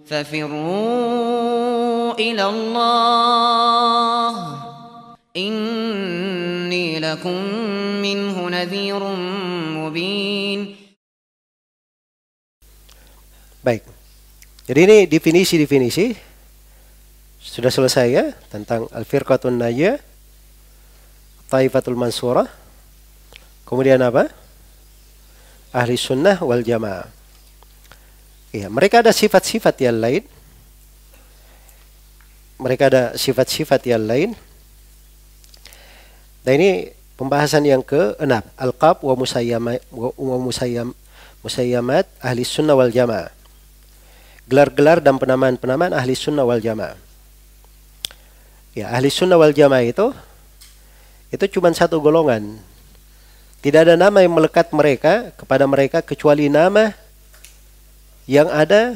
ففروا إلى الله إني لكم منه نذير مبين. Baik. Jadi ini definisi-definisi sudah selesai ya tentang al-firqatun najiyah, Taifatul Mansurah. Kemudian apa? Ahli sunnah wal jamaah. Ya, mereka ada sifat-sifat yang lain. Dan ini pembahasan yang ke-6, al-qab wa musayyamat ahli sunnah wal jamaah. Gelar-gelar dan penamaan-penamaan ahli sunnah wal jamaah. Ya, ahli sunnah wal jamaah itu cuma satu golongan. Tidak ada nama yang melekat kepada mereka kecuali nama yang ada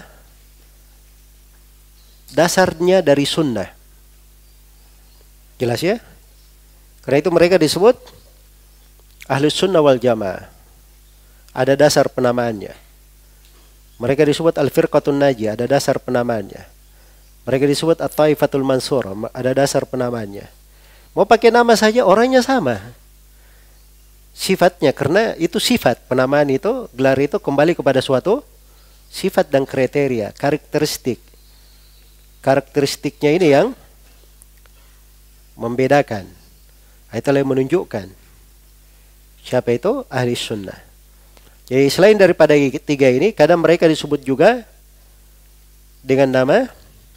dasarnya dari sunnah. Jelas ya? Karena itu mereka disebut ahli sunnah wal jamaah. Ada dasar penamaannya. Mereka disebut al-firqatun najiyah, ada dasar penamaannya. Mereka disebut at-taifatul mansurah, ada dasar penamaannya. Mau pakai nama saja orangnya sama. Sifatnya, karena itu sifat, penamaan itu, gelar itu kembali kepada suatu sifat dan kriteria, karakteristik. Karakteristiknya ini yang membedakan. Itulah yang menunjukkan siapa itu ahli sunnah. Jadi selain daripada tiga ini, kadang mereka disebut juga dengan nama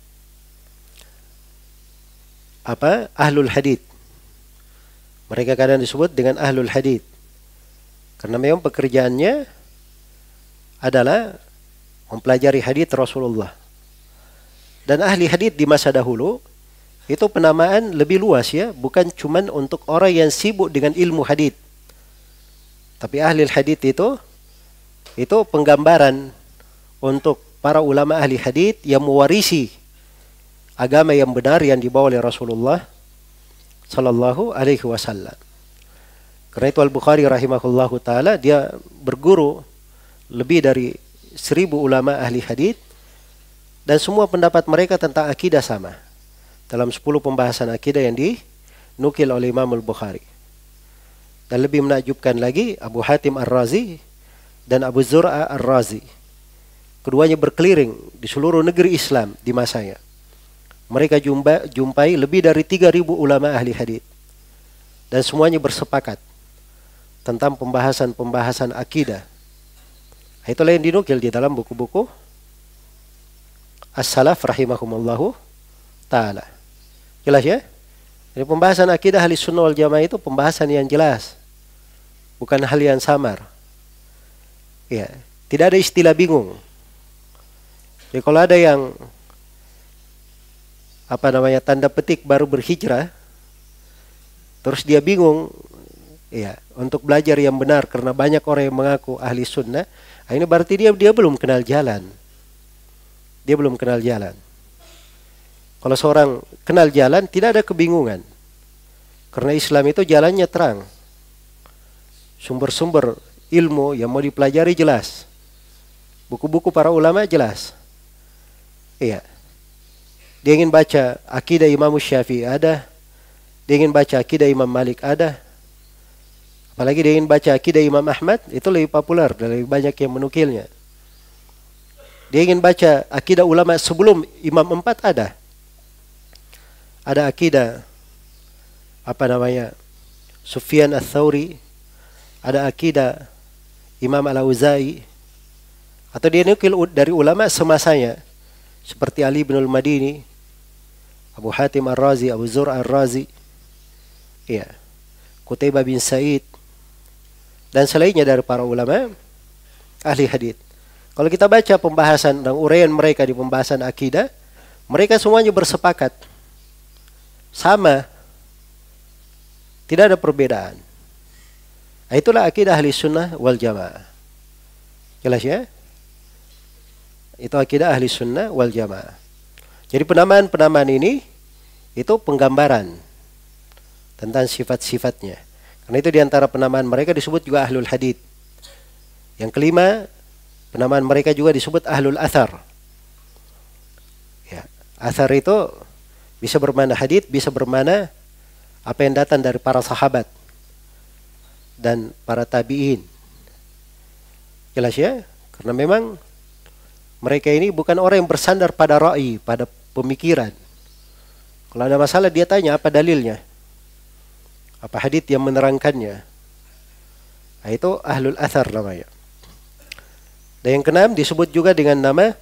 ahlul hadith. Mereka kadang disebut dengan ahlul hadith. Karena memang pekerjaannya adalah mempelajari hadith Rasulullah. Dan ahli hadith di masa dahulu itu penamaan lebih luas ya, bukan cuman untuk orang yang sibuk dengan ilmu hadith. Tapi ahli hadith itu penggambaran untuk para ulama ahli hadith yang mewarisi agama yang benar yang dibawa oleh Rasulullah sallallahu alaihi wasallam. Karena itu Al-Bukhari rahimahullahu taala dia berguru lebih dari 1000 ulama ahli hadith dan semua pendapat mereka tentang akidah sama. Dalam 10 pembahasan akidah yang dinukil oleh Imam Al-Bukhari. Dan lebih menakjubkan lagi Abu Hatim Ar-Razi dan Abu Zur'a Ar-Razi. Keduanya berkeliling di seluruh negeri Islam di masanya. Mereka jumpai lebih dari 3000 ulama ahli hadith. Dan semuanya bersepakat tentang pembahasan-pembahasan akidah. Itulah yang dinukil di dalam buku-buku As-Salaf rahimahumullahu ta'ala. Jelas ya? Jadi pembahasan akidah ahli sunnah wal jamaah itu pembahasan yang jelas. Bukan hal yang samar. Ya, tidak ada istilah bingung. Jadi kalau ada yang tanda petik baru berhijrah, terus dia bingung ya untuk belajar yang benar karena banyak orang yang mengaku ahli sunnah, ini berarti dia belum kenal jalan. Dia belum kenal jalan. Kalau seorang kenal jalan, tidak ada kebingungan. Karena Islam itu jalannya terang. Sumber-sumber ilmu yang mau dipelajari jelas. Buku-buku para ulama jelas. Iya. Dia ingin baca akidah Imam Syafi'i ada. Dia ingin baca akidah Imam Malik ada. Apalagi dia ingin baca akidah Imam Ahmad, itu lebih populer dan lebih banyak yang menukilnya. Dia ingin baca akidah ulama sebelum Imam 4 ada. Ada akidah Sufyan Ats-Tsauri, ada akidah Imam Al-Auza'i, atau dia nukil dari ulama semasanya seperti Ali bin Al-Madini, Abu Hatim Ar-Razi, Abu Zur'a Ar-Razi, ya, Qutaibah bin Sa'id dan selainnya dari para ulama ahli hadith. Kalau kita baca pembahasan dan uraian mereka di pembahasan akidah, mereka semuanya bersepakat sama, tidak ada perbedaan. Itulah akidah ahli sunnah wal jamaah. Jelas ya? Itu akidah ahli sunnah wal jamaah. Jadi penamaan-penamaan ini itu penggambaran tentang sifat-sifatnya. Karena itu diantara penamaan mereka disebut juga ahlul hadith. Yang kelima, penamaan mereka juga disebut ahlul athar. Athar itu bisa bermakna hadits, bisa bermakna apa yang datang dari para sahabat dan para tabi'in. Jelas ya? Karena memang mereka ini bukan orang yang bersandar pada ra'i, pada pemikiran. Kalau ada masalah dia tanya apa dalilnya, apa hadits yang menerangkannya. Nah, itu ahlul athar namanya. Dan yang keenam disebut juga dengan nama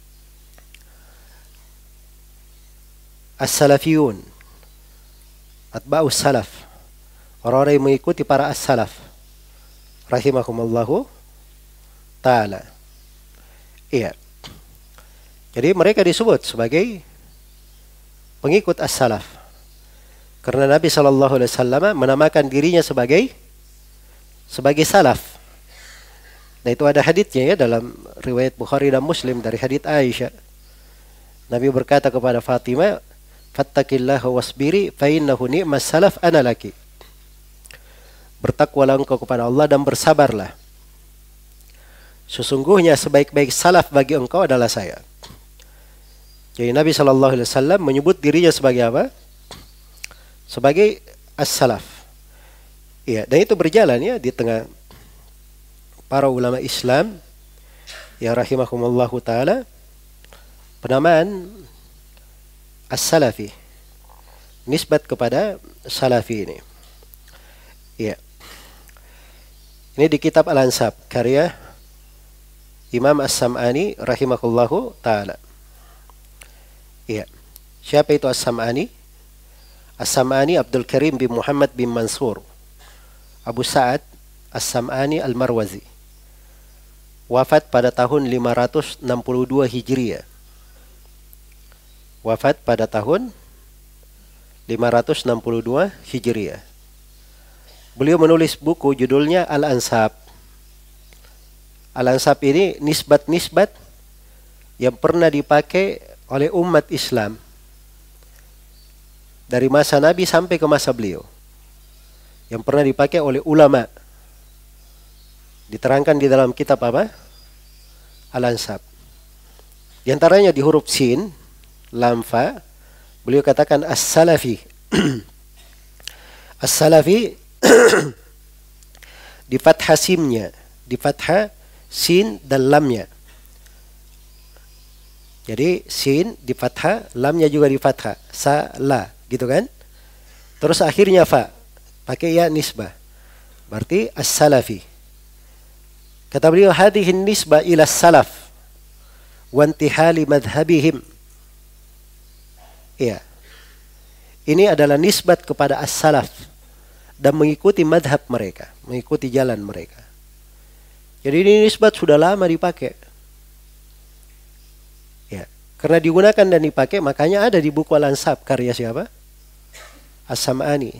as-salafiyun, atba'us salaf, orang-orang yang mengikuti para as-salaf rahimahumallahu ta'ala. Iya. Jadi mereka disebut sebagai pengikut as-salaf karena Nabi SAW menamakan dirinya sebagai salaf. Nah, itu ada haditsnya ya dalam riwayat Bukhari dan Muslim dari hadits Aisyah. Nabi berkata kepada Fatimah, "Fattaqillaha wasbiri fa innahu ni'mas salaf ana laki." Bertakwalah engkau kepada Allah dan bersabarlah. Sesungguhnya sebaik-baik salaf bagi engkau adalah saya. Jadi Nabi SAW menyebut dirinya sebagai apa? Sebagai as-salaf. Ya, dan itu berjalan ya di tengah para ulama Islam ya rahimahumullahu ta'ala, penamaan as-salafi, nisbat kepada salafi ini. Ya. Ini di kitab Al-Ansab karya Imam As-Sam'ani rahimahullahu ta'ala. Iya. Siapa itu As-Sam'ani? As-Sam'ani Abdul Karim bin Muhammad bin Mansur Abu Sa'ad As-Sam'ani Al-Marwazi. Wafat pada tahun 562 Hijriah. Wafat pada tahun 562 Hijriah. Beliau menulis buku judulnya Al-Ansab. Al-Ansab ini nisbat-nisbat yang pernah dipakai oleh umat Islam dari masa Nabi sampai ke masa beliau, yang pernah dipakai oleh ulama. Diterangkan di dalam kitab apa? Al-Ansab. Di antaranya di huruf sin, lam, fa, beliau katakan as-salafi. As-salafi di fathah simnya, di fathah sin dan lamnya. Jadi sin di fathah, lamnya juga di fathah, sa-la, gitu kan? Terus akhirnya fa, pakai ya nisbah. Berarti as-salafi. Kata beliau, hadhihi nisbah ila salaf wa intihali madhhabihim. Iya. Ini adalah nisbat kepada as-salaf dan mengikuti madhab mereka, mengikuti jalan mereka. Jadi ini nisbat sudah lama dipakai. Ya, karena digunakan dan dipakai, makanya ada di buku Al-Ansab karya siapa? As-Sam'ani.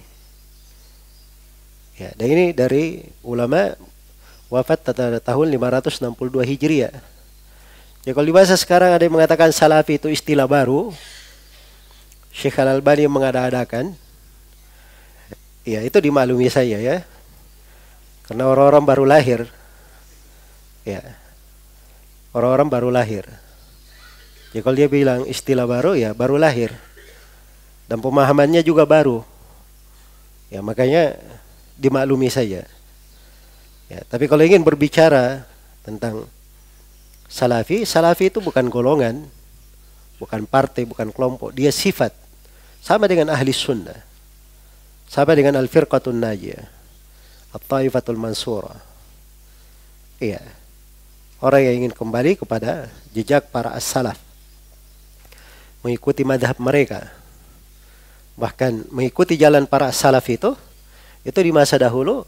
Ya, dan ini dari ulama wafat pada tahun 562 Hijriah. Ya, kalau di bahasa sekarang ada yang mengatakan salafi itu istilah baru, Syekh Al-Albani mengada-adakan. Ya, itu dimaklumi saya ya. Karena orang-orang baru lahir. Ya. Orang-orang baru lahir. Ya, kalau dia bilang istilah baru, ya baru lahir. Dan pemahamannya juga baru. Ya, makanya dimaklumi saja. Ya, tapi kalau ingin berbicara tentang salafi, salafi itu bukan golongan, bukan partai, bukan kelompok. Dia sifat. Sama dengan ahli sunnah. Sama dengan al-firqatun najiyah. At-taifatul mansurah. Iya. Orang yang ingin kembali kepada jejak para as-salaf. Mengikuti madhab mereka. Bahkan mengikuti jalan para as-salaf itu di masa dahulu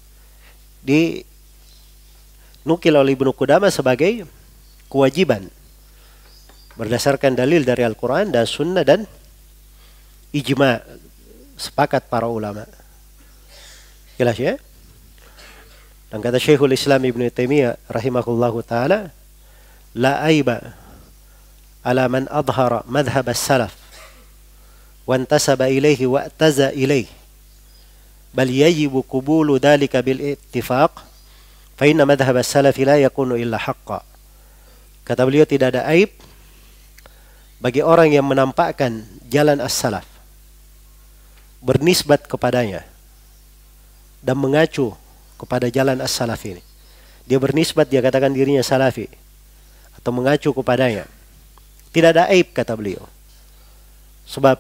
dinukil oleh Ibnu Qudamah sebagai kewajiban. Berdasarkan dalil dari Al-Quran dan Sunnah dan ijma' sepakat para ulama. Jelas ya? Dan kata Syekhul Islam Ibnu Taimiyah rahimahullahu ta'ala, la aiba ala man adhara madhhab as-salaf wa intasaba ilaihi wa i'taza ilaihi bal yajibu qubulu dhalika bil ittifaq fa inna madhhab as-salaf la yakunu illa haqqan. Kata beliau, tidak ada aib bagi orang yang menampakkan jalan as-salaf, bernisbat kepadanya dan mengacu kepada jalan as-salaf ini. Dia bernisbat, dia katakan dirinya salafi atau mengacu kepadanya. Tidak ada aib, kata beliau. Sebab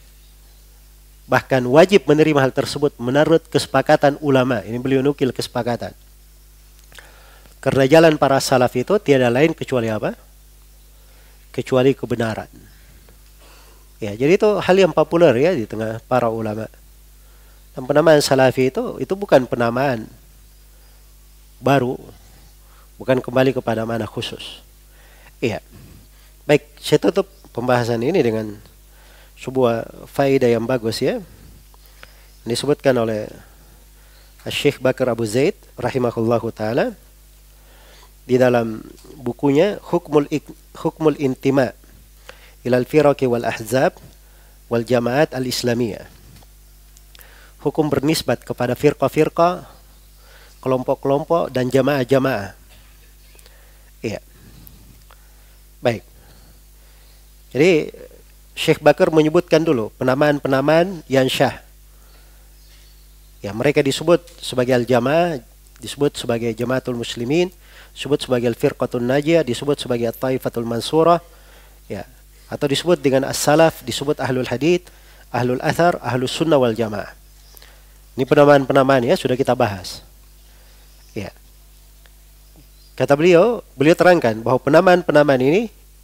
bahkan wajib menerima hal tersebut menurut kesepakatan ulama. Ini beliau nukil kesepakatan. Karena jalan para salaf itu tiada lain kecuali apa? Kecuali kebenaran. Ya, jadi itu hal yang populer ya di tengah para ulama. Dan penamaan salafi itu bukan penamaan baru, bukan kembali kepada mana khusus. Iya. Baik, saya tutup pembahasan ini dengan sebuah faedah yang bagus ya. Disebutkan oleh Syekh Bakar Abu Zaid rahimahullahu taala di dalam bukunya Hukmul Intima ilal Firaqi wal Ahzab wal Jamaat al-Islamiyah. Hukum bernisbat kepada firqah-firqah, kelompok-kelompok dan jamaah-jamaah. Iya. Baik. Jadi Syekh Bakar menyebutkan dulu penamaan-penamaan yang syah. Ya, mereka disebut sebagai al-jamaah, disebut sebagai jamaatul muslimin, disebut sebagai al-firqatun najiyah, disebut sebagai at-taifatul mansurah, ya, atau disebut dengan as-salaf, disebut ahlul hadith, ahlul athar, ahlus sunnah wal jamaah. Ini penamaan-penamaan ya sudah kita bahas. Ya. Kata beliau terangkan bahwa penamaan-penamaan ini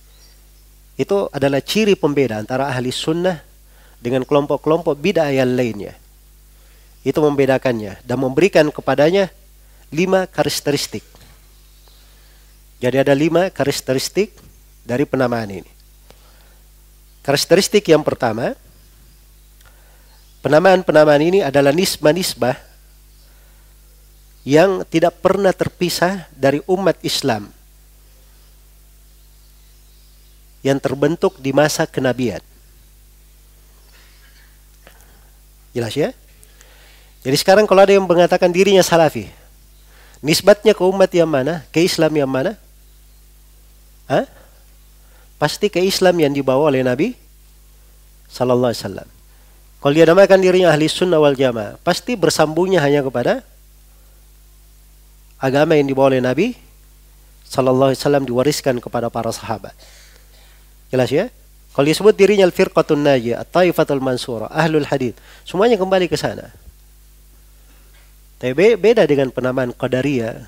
itu adalah ciri pembeda antara ahli sunnah dengan kelompok-kelompok bid'ah yang lainnya. Itu membedakannya dan memberikan kepadanya 5 karakteristik. Jadi ada 5 karakteristik dari penamaan ini. Karakteristik yang pertama, penamaan-penamaan ini adalah nisbah-nisbah yang tidak pernah terpisah dari umat Islam yang terbentuk di masa kenabian. Jelas ya? Jadi sekarang kalau ada yang mengatakan dirinya salafi, nisbatnya ke umat yang mana? Ke Islam yang mana? Hah? Pasti ke Islam yang dibawa oleh Nabi sallallahu alaihi wasallam. Kalau dia namakan dirinya ahli sunnah wal jamaah, pasti bersambungnya hanya kepada agama yang dibawa oleh Nabi sallallahu alaihi wasallam, diwariskan kepada para sahabat. Jelas ya? Kalau disebut dirinya al-firqatun najiyah, at-taifatul mansurah, ahlul hadith, semuanya kembali ke sana. Tapi beda dengan penamaan qadariyah.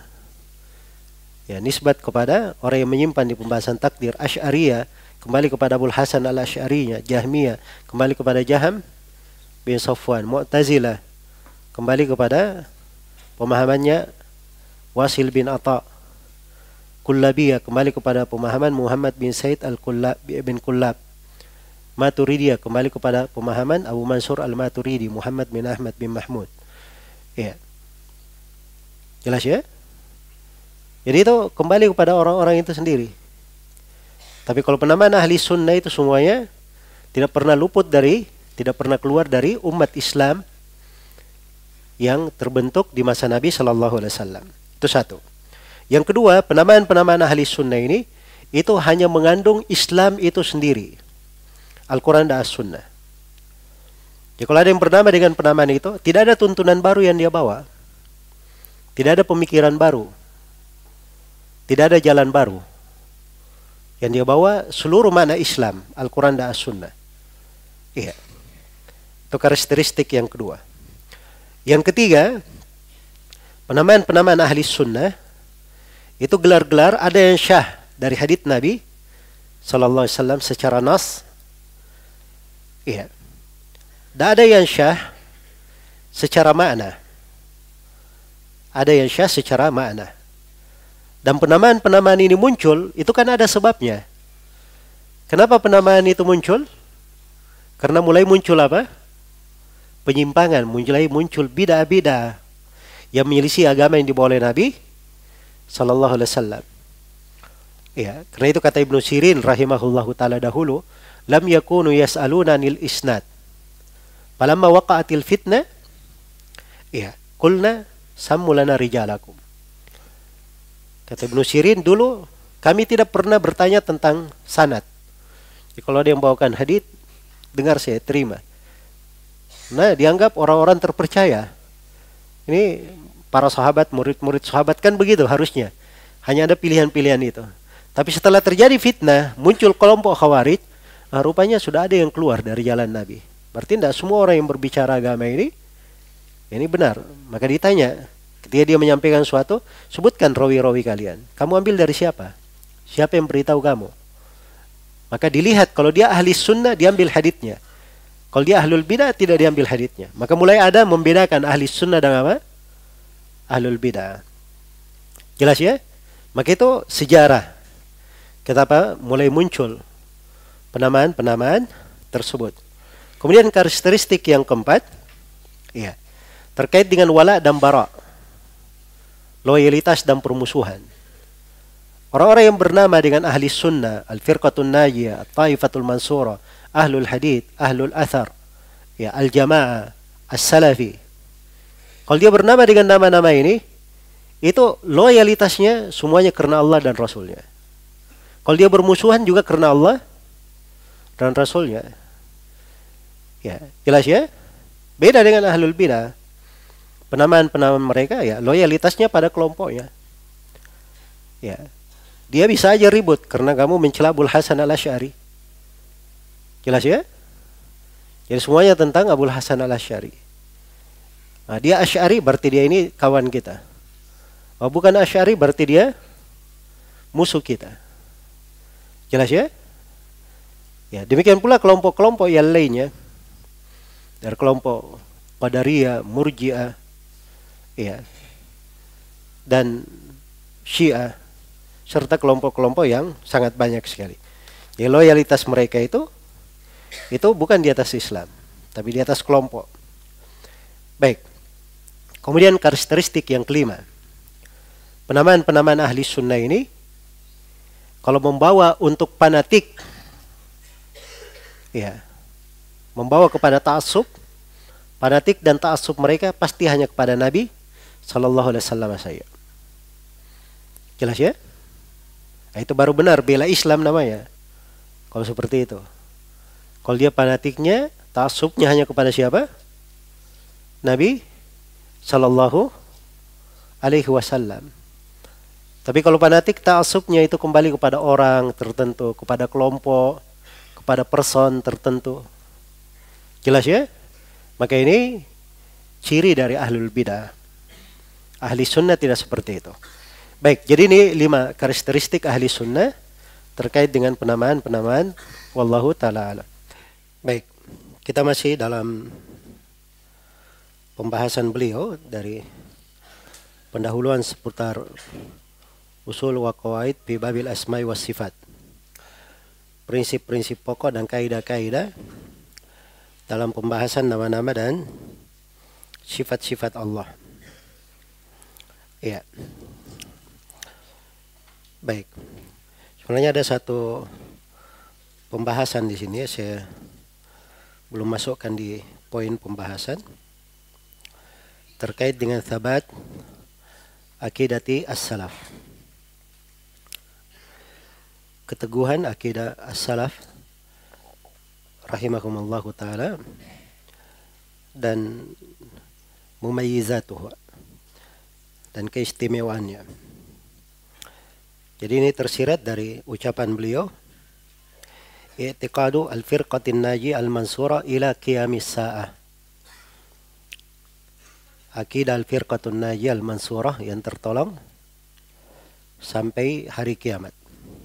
Ya, nisbat kepada orang yang menyimpan di pembahasan takdir. Asy'ariyah kembali kepada Abul Hasan al-Asy'arinya. Jahmiyah kembali kepada Jaham bin Safwan. Mu'tazilah kembali kepada pemahamannya Wasil bin Atha. Kullabiyah kembali kepada pemahaman Muhammad bin Said bin Kullab. Maturidiyah kembali kepada pemahaman Abu Mansur al-Maturidi, Muhammad bin Ahmad bin Mahmud. Ya. Jelas ya? Jadi itu kembali kepada orang-orang itu sendiri. Tapi kalau penamaan ahli sunnah itu semuanya tidak pernah tidak pernah keluar dari umat Islam yang terbentuk di masa Nabi sallallahu alaihi wasallam. Itu satu. Yang kedua, penamaan-penamaan ahli sunnah ini itu hanya mengandung Islam itu sendiri. Al-Quran dan As-Sunnah. Jadi kalau ada yang bernama dengan penamaan itu, tidak ada tuntunan baru yang dia bawa. Tidak ada pemikiran baru. Tidak ada jalan baru. Yang dia bawa seluruh makna Islam, Al-Quran dan As-Sunnah. Iya. Itu karakteristik yang kedua. Yang ketiga, penamaan-penamaan ahli sunnah itu gelar-gelar ada yang syah dari hadits Nabi sallallahu alaihi wasallam secara nas. Iya. Dan ada yang syah secara makna. Ada yang syah secara makna. Dan penamaan-penamaan ini muncul, itu kan ada sebabnya. Kenapa penamaan itu muncul? Karena mulai muncul apa? Penyimpangan, mulai muncul bid'ah-bid'ah yang menyelisih agama yang dibawa oleh Nabi sallallahu alaihi wasallam. Ya, karena itu kata Ibnu Sirin rahimahullahu taala dahulu, lam yakunu yas'aluna anil isnad. Falamma waqa'atil fitnah, ya, qulna sammu lana rijalakum. Kata Ibnu Sirin dulu, kami tidak pernah bertanya tentang sanad. Jadi kalau ada yang bawakan hadits, dengar saya, terima. Nah, dianggap orang-orang terpercaya. Ini para sahabat, murid-murid sahabat kan begitu harusnya. Hanya ada pilihan-pilihan itu. Tapi setelah terjadi fitnah, muncul kelompok Khawarij, rupanya sudah ada yang keluar dari jalan Nabi. Berarti tidak semua orang yang berbicara agama ini benar. Maka ditanya, ketika dia menyampaikan sesuatu, sebutkan rawi-rawi kalian. Kamu ambil dari siapa? Siapa yang beritahu kamu? Maka dilihat, kalau dia ahli sunnah, diambil haditsnya. Kalau dia ahlul bidah, tidak diambil haditsnya. Maka mulai ada membedakan ahli sunnah dan apa? Ahlul bidah. Jelas ya? Maka itu sejarah. Kenapa mulai muncul penamaan-penamaan tersebut. Kemudian karakteristik yang keempat, ya, terkait dengan wala dan bara, loyalitas dan permusuhan. Orang-orang yang bernama dengan ahli sunnah, al-firqatun najiyah, at-taifatul mansurah, ahlul hadith, ahlul athar, ya, al-jamaah, as-salafi. Kalau dia bernama dengan nama-nama ini, itu loyalitasnya semuanya karena Allah dan Rasulnya. Kalau dia bermusuhan juga karena Allah dan Rasulnya. Ya, jelas ya? Beda dengan ahlul bidah. Penamaan-penamaan mereka, ya, loyalitasnya pada kelompoknya. Ya. Dia bisa aja ribut karena kamu mencela Abul Hasan al-Asy'ari. Jelas ya? Jadi semuanya tentang Abul Hasan al-Asy'ari. Nah, dia Asy'ari berarti dia ini kawan kita. Oh, bukan Asy'ari berarti dia musuh kita. Jelas ya? Ya, demikian pula kelompok-kelompok yang lainnya. Dari kelompok Qadariyah, Murji'ah, ya, dan Syiah, serta kelompok-kelompok yang sangat banyak sekali. Jadi loyalitas mereka itu bukan di atas Islam, tapi di atas kelompok. Baik. Kemudian karakteristik yang kelima. Penamaan-penamaan ahli sunnah ini, kalau membawa untuk fanatik, ya, membawa kepada ta'assub, fanatik dan ta'assub mereka pasti hanya kepada Nabi sallallahu alaihi wasallam saja. Jelas ya? Nah, itu baru benar bela Islam namanya. Kalau seperti itu. Kalau dia fanatiknya, ta'assubnya hanya kepada siapa? Nabi sallallahu alaihi wasallam. Tapi kalau fanatik, ta'assubnya itu kembali kepada orang tertentu, kepada kelompok, kepada person tertentu. Jelas ya? Maka ini ciri dari ahlul bidah. Ahli sunnah tidak seperti itu. Baik, jadi ini 5 karakteristik ahli sunnah terkait dengan penamaan-penamaan. Wallahu ta'ala a'lam. Baik, kita masih dalam pembahasan beliau dari pendahuluan seputar usul wa qawaid fi babil asma'i was sifat. Prinsip-prinsip pokok dan kaidah-kaidah dalam pembahasan nama-nama dan sifat-sifat Allah. Ya. Baik. Sebenarnya ada satu pembahasan di sini ya, saya belum masukkan di poin pembahasan terkait dengan thabat akidati as-salaf. Keteguhan akidah as-salaf rahimahumullahu ta'ala dan mumayyizatuhu dan keistimewaannya. Jadi ini tersirat dari ucapan beliau, i'tiqadu al-firqatin naji al-mansura ila qiyamis sa'ah. Akidah al-firqatun naji al-mansurah yang tertolong sampai hari kiamat.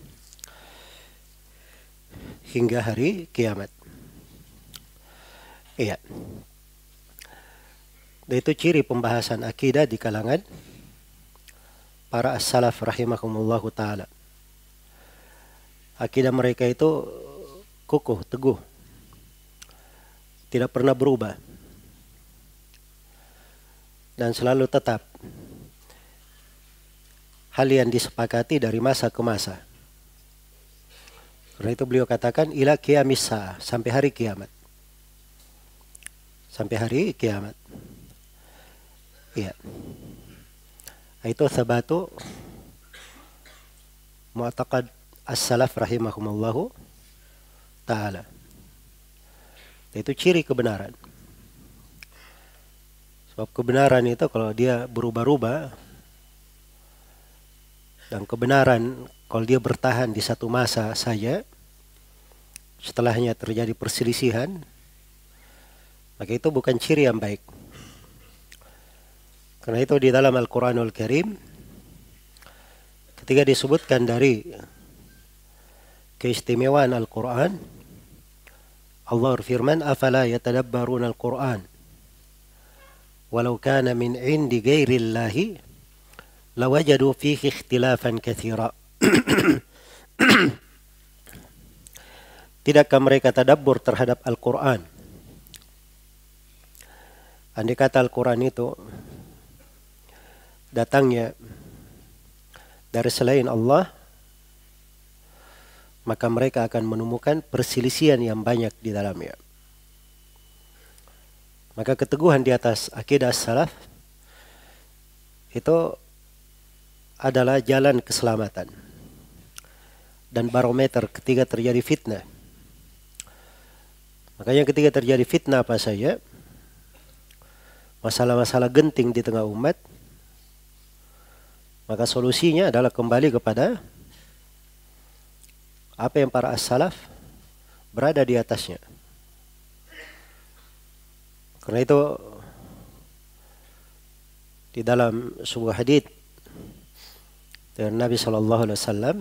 Hingga hari kiamat. Iya. Dan itu ciri pembahasan akidah di kalangan para as-salaf rahimahumullahu ta'ala. Akidah mereka itu kukuh, teguh. Tidak pernah berubah. Dan selalu tetap hal yang disepakati dari masa ke masa. Karena itu beliau katakan ila qiyamis sa'ah, sampai hari kiamat. Sampai hari kiamat. Iya. Itu sabatu mu'taqad as-salaf rahimahumullahu ta'ala. Itu ciri kebenaran. Sebab kebenaran itu kalau dia berubah-ubah, dan kebenaran kalau dia bertahan di satu masa saja, setelahnya terjadi perselisihan, maka itu bukan ciri yang baik. Karena itu di dalam Al-Quranul Karim, ketika disebutkan dari keistimewaan Al-Quran, Allah berfirman, "Afala yatadabbaruna al-Quran, walau kana min indi ghairillahi, lawajadu fihi ikhtilafan katsira." Tidakkah mereka tadabbur terhadap Al-Quran? Andai kata Al-Quran itu datangnya dari selain Allah, maka mereka akan menemukan perselisihan yang banyak di dalamnya. Maka keteguhan di atas akidah salaf itu adalah jalan keselamatan dan barometer ketika terjadi fitnah. Makanya ketika terjadi fitnah apa saja, masalah-masalah genting di tengah umat, maka solusinya adalah kembali kepada apa yang para as-salaf berada di atasnya. Karena itu di dalam sebuah hadits dari Nabi SAW,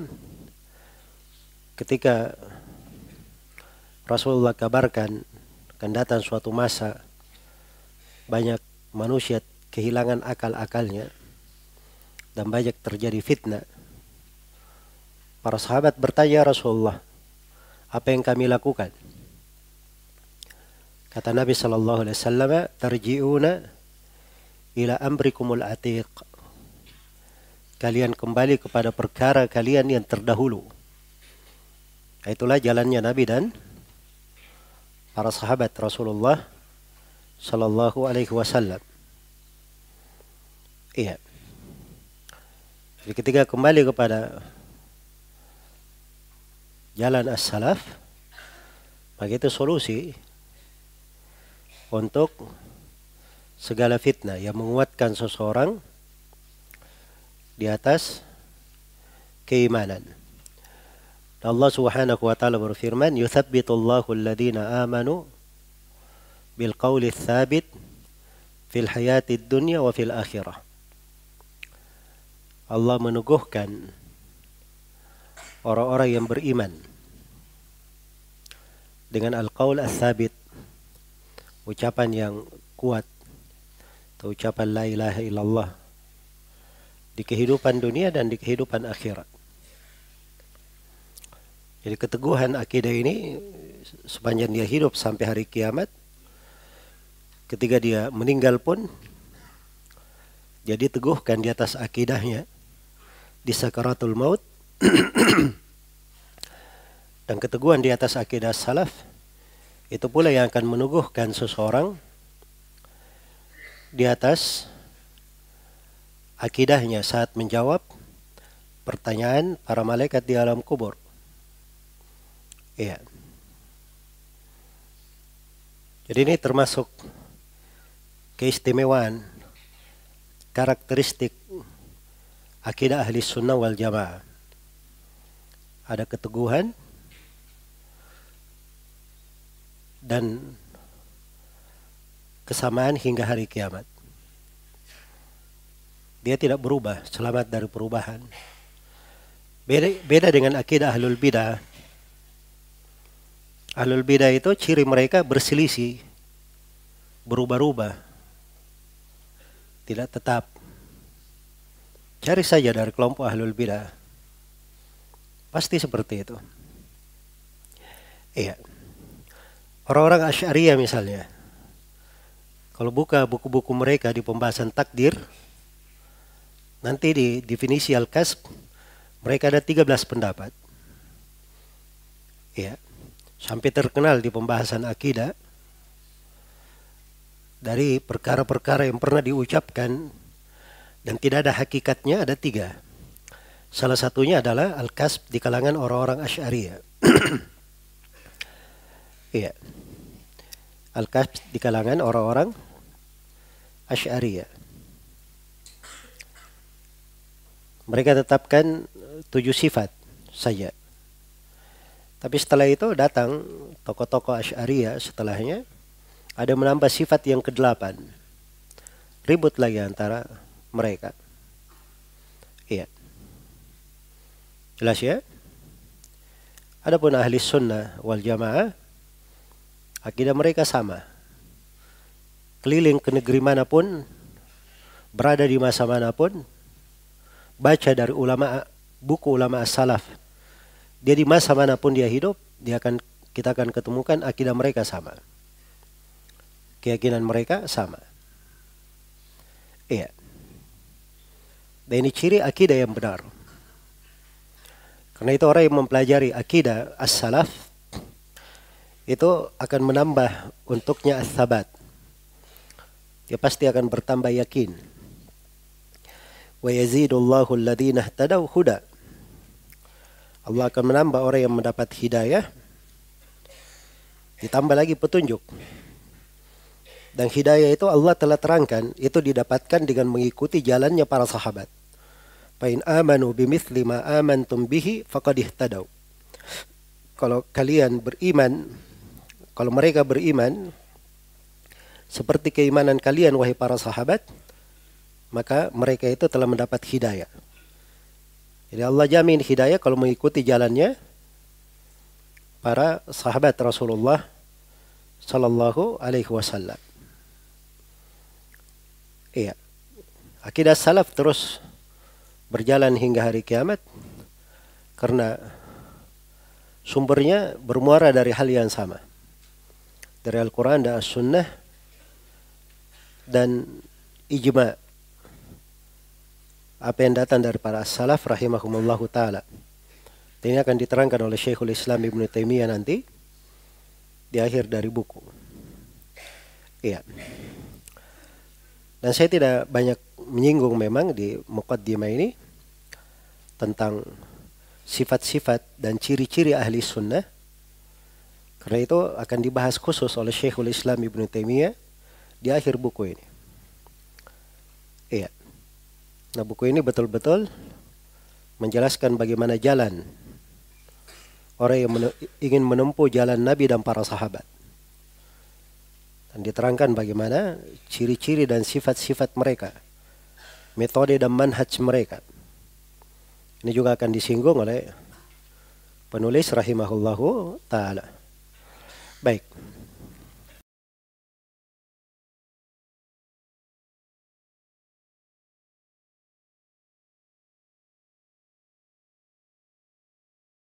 ketika Rasulullah kabarkan akan datang suatu masa banyak manusia kehilangan akal-akalnya dan banyak terjadi fitnah. Para sahabat bertanya, Rasulullah, apa yang kami lakukan? Kata Nabi SAW, "Tarji'una ila amrikumul atiq." Kalian kembali kepada perkara kalian yang terdahulu. Itulah jalannya Nabi dan para sahabat Rasulullah sallallahu alaihi wasallam. Iya. Jadi ketika kembali kepada jalan as-salaf, maka itu solusi untuk segala fitnah yang menguatkan seseorang di atas keimanan. Allah Subhanahu wa taala berfirman, "Yuthabbitullahu alladhina amanu bil qawli tsabit fil hayatid dunya wa fil akhirah." Allah meneguhkan orang-orang yang beriman dengan al-qaul ats-tsabit, ucapan yang kuat, atau ucapan la ilaha illallah di kehidupan dunia dan di kehidupan akhirat. Jadi keteguhan akidah ini sepanjang dia hidup sampai hari kiamat, ketika dia meninggal pun dia diteguhkan di atas akidahnya di sakaratul maut. Dan keteguhan di atas akidah salaf itu pula yang akan meneguhkan seseorang di atas akidahnya saat menjawab pertanyaan para malaikat di alam kubur. Iya. Jadi ini termasuk keistimewaan karakteristik akidah ahli sunnah wal jamaah. Ada keteguhan dan kesamaan hingga hari kiamat. Dia tidak berubah, selamat dari perubahan. Beda dengan akidah ahlul bidah. Ahlul bidah itu ciri mereka berselisih, berubah-ubah, tidak tetap. Cari saja dari kelompok ahlul bidah, pasti seperti itu. Iya. Orang-orang Asy'ariyah misalnya, kalau buka buku-buku mereka di pembahasan takdir, nanti di definisi al-kasb mereka ada 13 pendapat. Iya. Sampai terkenal di pembahasan akidah dari perkara-perkara yang pernah diucapkan dan tidak ada hakikatnya ada 3. Salah satunya adalah al-kasb di kalangan orang-orang Asy'ariyah. Iya. Al-Kahf di kalangan orang-orang Asy'ariyah. Mereka tetapkan 7 sifat saja. Tapi setelah itu datang tokoh-tokoh Asy'ariyah setelahnya, ada menambah sifat yang ke-8. Ribut lagi antara mereka. Iya. Jelas ya? Adapun ahli sunnah wal jamaah, akidah mereka sama. Keliling ke negeri manapun, berada di masa manapun, baca dari ulama, buku ulama as-salaf, dia di masa manapun dia hidup, kita akan ketemukan akidah mereka sama. Keyakinan mereka sama. Iya. Dan ini ciri akidah yang benar. Karena itu orang yang mempelajari akidah as-salaf itu akan menambah untuknya as-sabat. Dia pasti akan bertambah yakin. Wa yazidullahu alladhina ihtadaw huda. Allah akan menambah orang yang mendapat hidayah, ditambah lagi petunjuk. Dan hidayah itu Allah telah terangkan, itu didapatkan dengan mengikuti jalannya para sahabat. Fa in amanu bimithli ma amantum bihi faqad ihtadaw. Kalau kalian beriman, kalau mereka beriman seperti keimanan kalian wahai para sahabat, maka mereka itu telah mendapat hidayah. Jadi Allah jamin hidayah kalau mengikuti jalannya para sahabat Rasulullah sallallahu alaihi wasallam. Iya. Akidah salaf terus berjalan hingga hari kiamat karena sumbernya bermuara dari hal yang sama. Dari Al-Quran dan As-Sunnah dan ijma'. Apa yang datang dari para salaf rahimahumullahu ta'ala. Ini akan diterangkan oleh Syekhul Islam Ibn Taimiyah nanti di akhir dari buku. Iya. Dan saya tidak banyak menyinggung memang di muqaddimah ini tentang sifat-sifat dan ciri-ciri ahli sunnah. Karena itu akan dibahas khusus oleh Syekhul Islam Ibn Taimiyah di akhir buku ini. Iya. Nah, buku ini betul-betul menjelaskan bagaimana jalan orang yang ingin menempuh jalan Nabi dan para sahabat. Dan diterangkan bagaimana ciri-ciri dan sifat-sifat mereka, metode dan manhaj mereka. Ini juga akan disinggung oleh penulis rahimahullahu ta'ala. Baik.